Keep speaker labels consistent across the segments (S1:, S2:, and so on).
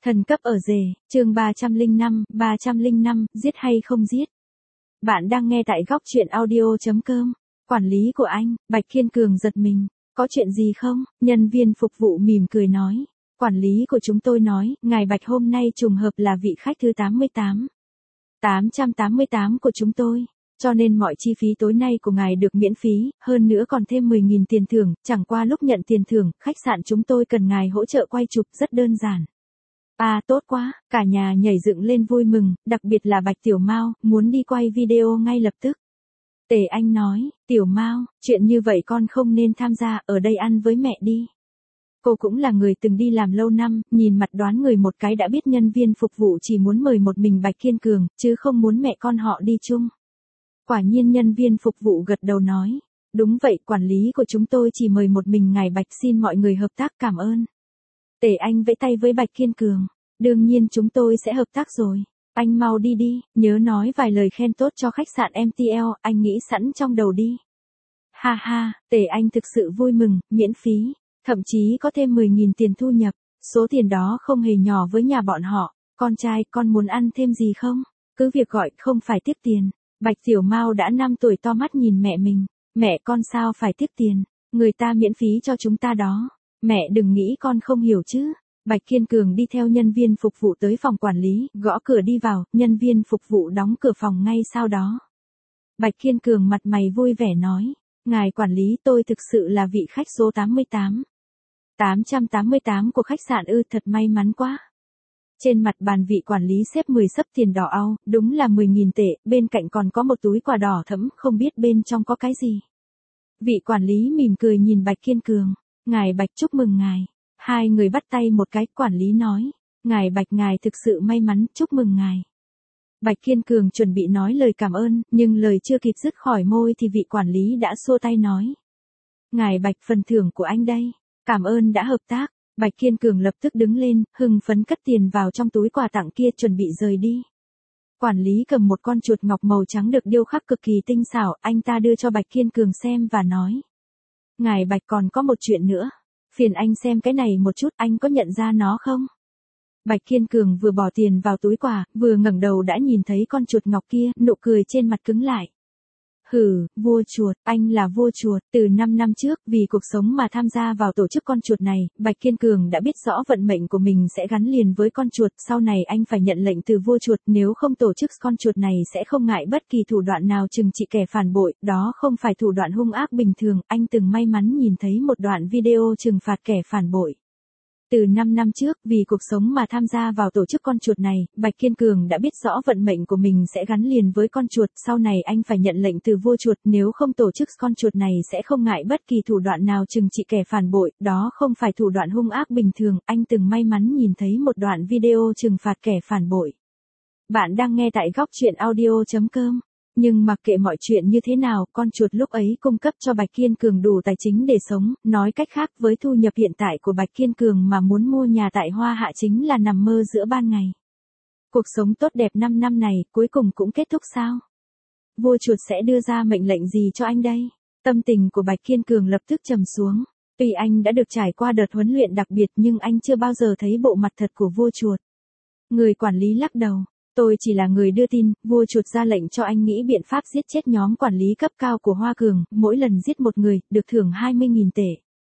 S1: Thần cấp ở rể, chương 305, giết hay không giết. Bạn đang nghe tại góc truyện audio.com. Quản lý của anh, Bạch Kiên Cường giật mình. Có chuyện gì không? Nhân viên phục vụ mỉm cười nói. Quản lý của chúng tôi nói, ngài Bạch hôm nay trùng hợp là vị khách thứ 888 của chúng tôi. Cho nên mọi chi phí tối nay của ngài được miễn phí, hơn nữa còn thêm 10.000 tiền thưởng, chẳng qua lúc nhận tiền thưởng, khách sạn chúng tôi cần ngài hỗ trợ quay chụp rất đơn giản. À tốt quá, cả nhà nhảy dựng lên vui mừng, đặc biệt là Bạch Tiểu Mao, muốn đi quay video ngay lập tức. Tề Anh nói, Tiểu Mao, chuyện như vậy con không nên tham gia, ở đây ăn với mẹ đi. Cô cũng là người từng đi làm lâu năm, nhìn mặt đoán người một cái đã biết nhân viên phục vụ chỉ muốn mời một mình Bạch Kiên Cường, chứ không muốn mẹ con họ đi chung. Quả nhiên nhân viên phục vụ gật đầu nói, đúng vậy, quản lý của chúng tôi chỉ mời một mình ngài Bạch, xin mọi người hợp tác, cảm ơn. Tề Anh vẫy tay với Bạch Kiên Cường, đương nhiên chúng tôi sẽ hợp tác rồi. Anh mau đi đi, nhớ nói vài lời khen tốt cho khách sạn MTL, anh nghĩ sẵn trong đầu đi. Ha ha, Tề Anh thực sự vui mừng, miễn phí, thậm chí có thêm 10.000 tiền thu nhập, số tiền đó không hề nhỏ với nhà bọn họ. Con trai, con muốn ăn thêm gì không? Cứ việc gọi, không phải tiếc tiền. Bạch Tiểu Mao đã 5 tuổi to mắt nhìn mẹ mình, mẹ con sao phải tiếc tiền, người ta miễn phí cho chúng ta đó. Mẹ đừng nghĩ con không hiểu chứ. Bạch Kiên Cường đi theo nhân viên phục vụ tới phòng quản lý, gõ cửa đi vào, nhân viên phục vụ đóng cửa phòng ngay sau đó. Bạch Kiên Cường mặt mày vui vẻ nói, ngài quản lý, tôi thực sự là vị khách số 888 của khách sạn ư, thật may mắn quá. Trên mặt bàn vị quản lý xếp 10 xấp tiền đỏ au, đúng là 10.000 tệ, bên cạnh còn có một túi quà đỏ thẫm, không biết bên trong có cái gì. Vị quản lý mỉm cười nhìn Bạch Kiên Cường, ngài Bạch chúc mừng ngài. Hai người bắt tay một cái, quản lý nói, ngài Bạch ngài thực sự may mắn, chúc mừng ngài. Bạch Kiên Cường chuẩn bị nói lời cảm ơn, nhưng lời chưa kịp dứt khỏi môi thì vị quản lý đã xua tay nói. Ngài Bạch, phần thưởng của anh đây, cảm ơn đã hợp tác. Bạch Kiên Cường lập tức đứng lên, hưng phấn cất tiền vào trong túi quà tặng kia, chuẩn bị rời đi. Quản lý cầm một con chuột ngọc màu trắng được điêu khắc cực kỳ tinh xảo, anh ta đưa cho Bạch Kiên Cường xem và nói. Ngài Bạch còn có một chuyện nữa. Phiền anh xem cái này một chút, anh có nhận ra nó không? Bạch Kiên Cường vừa bỏ tiền vào túi quà, vừa ngẩng đầu đã nhìn thấy con chuột ngọc kia, nụ cười trên mặt cứng lại. Hừ, vua chuột, anh là vua chuột. Từ 5 năm trước, vì cuộc sống mà tham gia vào tổ chức con chuột này, Bạch Kiên Cường đã biết rõ vận mệnh của mình sẽ gắn liền với con chuột. Sau này anh phải nhận lệnh từ vua chuột, nếu không tổ chức con chuột này sẽ không ngại bất kỳ thủ đoạn nào trừng trị kẻ phản bội. Đó không phải thủ đoạn hung ác bình thường, anh từng may mắn nhìn thấy một đoạn video trừng phạt kẻ phản bội. Từ 5 năm trước, vì cuộc sống mà tham gia vào tổ chức con chuột này, Bạch Kiên Cường đã biết rõ vận mệnh của mình sẽ gắn liền với con chuột. Sau này anh phải nhận lệnh từ vua chuột, nếu không tổ chức con chuột này sẽ không ngại bất kỳ thủ đoạn nào trừng trị kẻ phản bội. Đó không phải thủ đoạn hung ác bình thường, anh từng may mắn nhìn thấy một đoạn video trừng phạt kẻ phản bội. Bạn đang nghe tại góc truyện audio.com. Nhưng mặc kệ mọi chuyện như thế nào, con chuột lúc ấy cung cấp cho Bạch Kiên Cường đủ tài chính để sống, nói cách khác với thu nhập hiện tại của Bạch Kiên Cường mà muốn mua nhà tại Hoa Hạ chính là nằm mơ giữa ban ngày. Cuộc sống tốt đẹp 5 năm này, cuối cùng cũng kết thúc sao? Vua chuột sẽ đưa ra mệnh lệnh gì cho anh đây? Tâm tình của Bạch Kiên Cường lập tức trầm xuống. Tuy anh đã được trải qua đợt huấn luyện đặc biệt nhưng anh chưa bao giờ thấy bộ mặt thật của vua chuột. Người quản lý lắc đầu. Tôi chỉ là người đưa tin, vua chuột ra lệnh cho anh nghĩ biện pháp giết chết nhóm quản lý cấp cao của Hoa Cường, mỗi lần giết một người, được thưởng 20.000 tệ.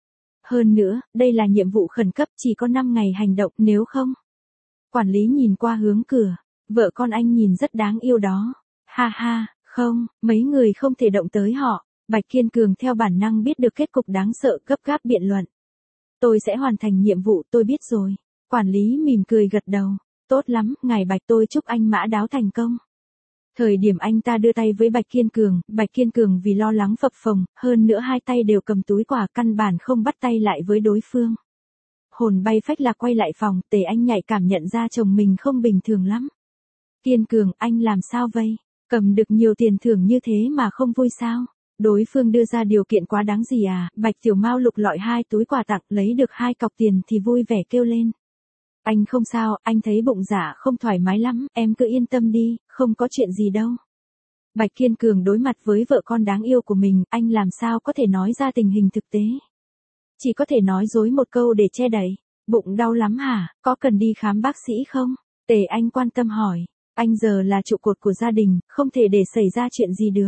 S1: Hơn nữa, đây là nhiệm vụ khẩn cấp, chỉ có 5 ngày hành động, nếu không. Quản lý nhìn qua hướng cửa, vợ con anh nhìn rất đáng yêu đó. Ha ha, không, mấy người không thể động tới họ. Bạch Kiên Cường theo bản năng biết được kết cục đáng sợ, gấp gáp biện luận. Tôi sẽ hoàn thành nhiệm vụ, tôi biết rồi. Quản lý mỉm cười gật đầu. Tốt lắm, ngài Bạch, tôi chúc anh mã đáo thành công. Thời điểm anh ta đưa tay với Bạch Kiên Cường vì lo lắng phập phồng, hơn nữa hai tay đều cầm túi quà, căn bản không bắt tay lại với đối phương. Hồn bay phách lạc quay lại phòng, Tề Anh nhạy cảm nhận ra chồng mình không bình thường lắm. Kiên Cường, anh làm sao vậy? Cầm được nhiều tiền thưởng như thế mà không vui sao? Đối phương đưa ra điều kiện quá đáng gì à? Bạch Tiểu Mao lục lọi hai túi quà tặng, lấy được 2 cọc tiền thì vui vẻ kêu lên. Anh không sao, anh thấy bụng dạ không thoải mái lắm, em cứ yên tâm đi, không có chuyện gì đâu. Bạch Kiên Cường đối mặt với vợ con đáng yêu của mình, anh làm sao có thể nói ra tình hình thực tế. Chỉ có thể nói dối một câu để che đậy. Bụng đau lắm hả, có cần đi khám bác sĩ không? Tề Anh quan tâm hỏi. Anh giờ là trụ cột của gia đình, không thể để xảy ra chuyện gì được.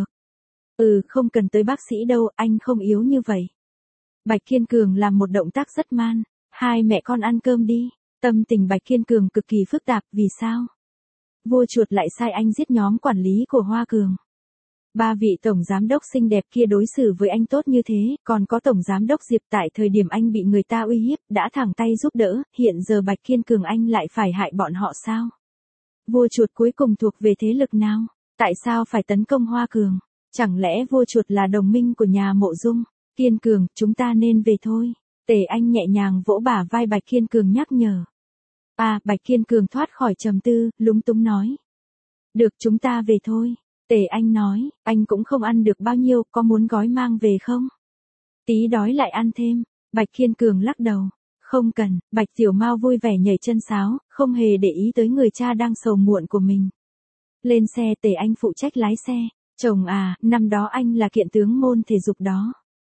S1: Không cần tới bác sĩ đâu, anh không yếu như vậy. Bạch Kiên Cường làm một động tác rất man. Hai mẹ con ăn cơm đi. Tâm tình Bạch Kiên Cường cực kỳ phức tạp, vì sao? Vua chuột lại sai anh giết nhóm quản lý của Hoa Cường. Ba vị tổng giám đốc xinh đẹp kia đối xử với anh tốt như thế, còn có tổng giám đốc Diệp tại thời điểm anh bị người ta uy hiếp, đã thẳng tay giúp đỡ, hiện giờ Bạch Kiên Cường anh lại phải hại bọn họ sao? Vua chuột cuối cùng thuộc về thế lực nào? Tại sao phải tấn công Hoa Cường? Chẳng lẽ vua chuột là đồng minh của nhà Mộ Dung? Kiên Cường, chúng ta nên về thôi. Tề Anh nhẹ nhàng vỗ bả vai Bạch Kiên Cường nhắc nhở. Bạch Kiên Cường thoát khỏi trầm tư, lúng túng nói. Được, chúng ta về thôi. Tề Anh nói, anh cũng không ăn được bao nhiêu, có muốn gói mang về không? Tí đói lại ăn thêm. Bạch Kiên Cường lắc đầu. Không cần. Bạch Tiểu Mao vui vẻ nhảy chân sáo, không hề để ý tới người cha đang sầu muộn của mình. Lên xe, Tề Anh phụ trách lái xe. Chồng năm đó anh là kiện tướng môn thể dục đó.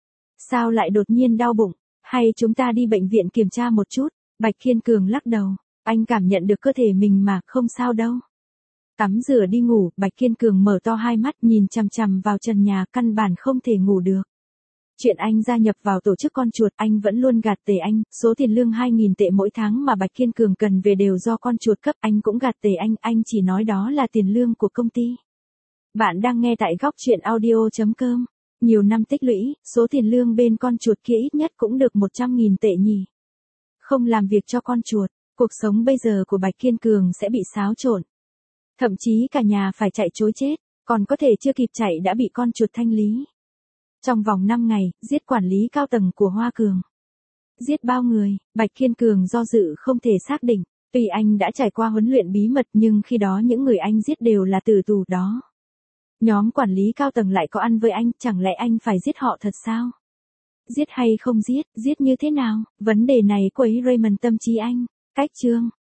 S1: Sao lại đột nhiên đau bụng? Hay chúng ta đi bệnh viện kiểm tra một chút? Bạch Kiên Cường lắc đầu. Anh cảm nhận được cơ thể mình mà, không sao đâu. Tắm rửa đi ngủ, Bạch Kiên Cường mở to hai mắt nhìn chằm chằm vào trần nhà, căn bản không thể ngủ được. Chuyện anh gia nhập vào tổ chức con chuột, anh vẫn luôn gạt Tề Anh, số tiền lương 2.000 tệ mỗi tháng mà Bạch Kiên Cường cần về đều do con chuột cấp, anh cũng gạt Tề anh chỉ nói đó là tiền lương của công ty. Bạn đang nghe tại góc truyện audio.com. Nhiều năm tích lũy, số tiền lương bên con chuột kia ít nhất cũng được 100.000 tệ nhỉ. Không làm việc cho con chuột, cuộc sống bây giờ của Bạch Kiên Cường sẽ bị xáo trộn. Thậm chí cả nhà phải chạy trối chết, còn có thể chưa kịp chạy đã bị con chuột thanh lý. Trong vòng 5 ngày, giết quản lý cao tầng của Hoa Cường. Giết bao người, Bạch Kiên Cường do dự không thể xác định. Tuy anh đã trải qua huấn luyện bí mật nhưng khi đó những người anh giết đều là tử tù đó. Nhóm quản lý cao tầng lại có ăn với anh, chẳng lẽ anh phải giết họ thật sao? Giết hay không giết, giết như thế nào? Vấn đề này quấy Raymond tâm trí anh. Cách chương.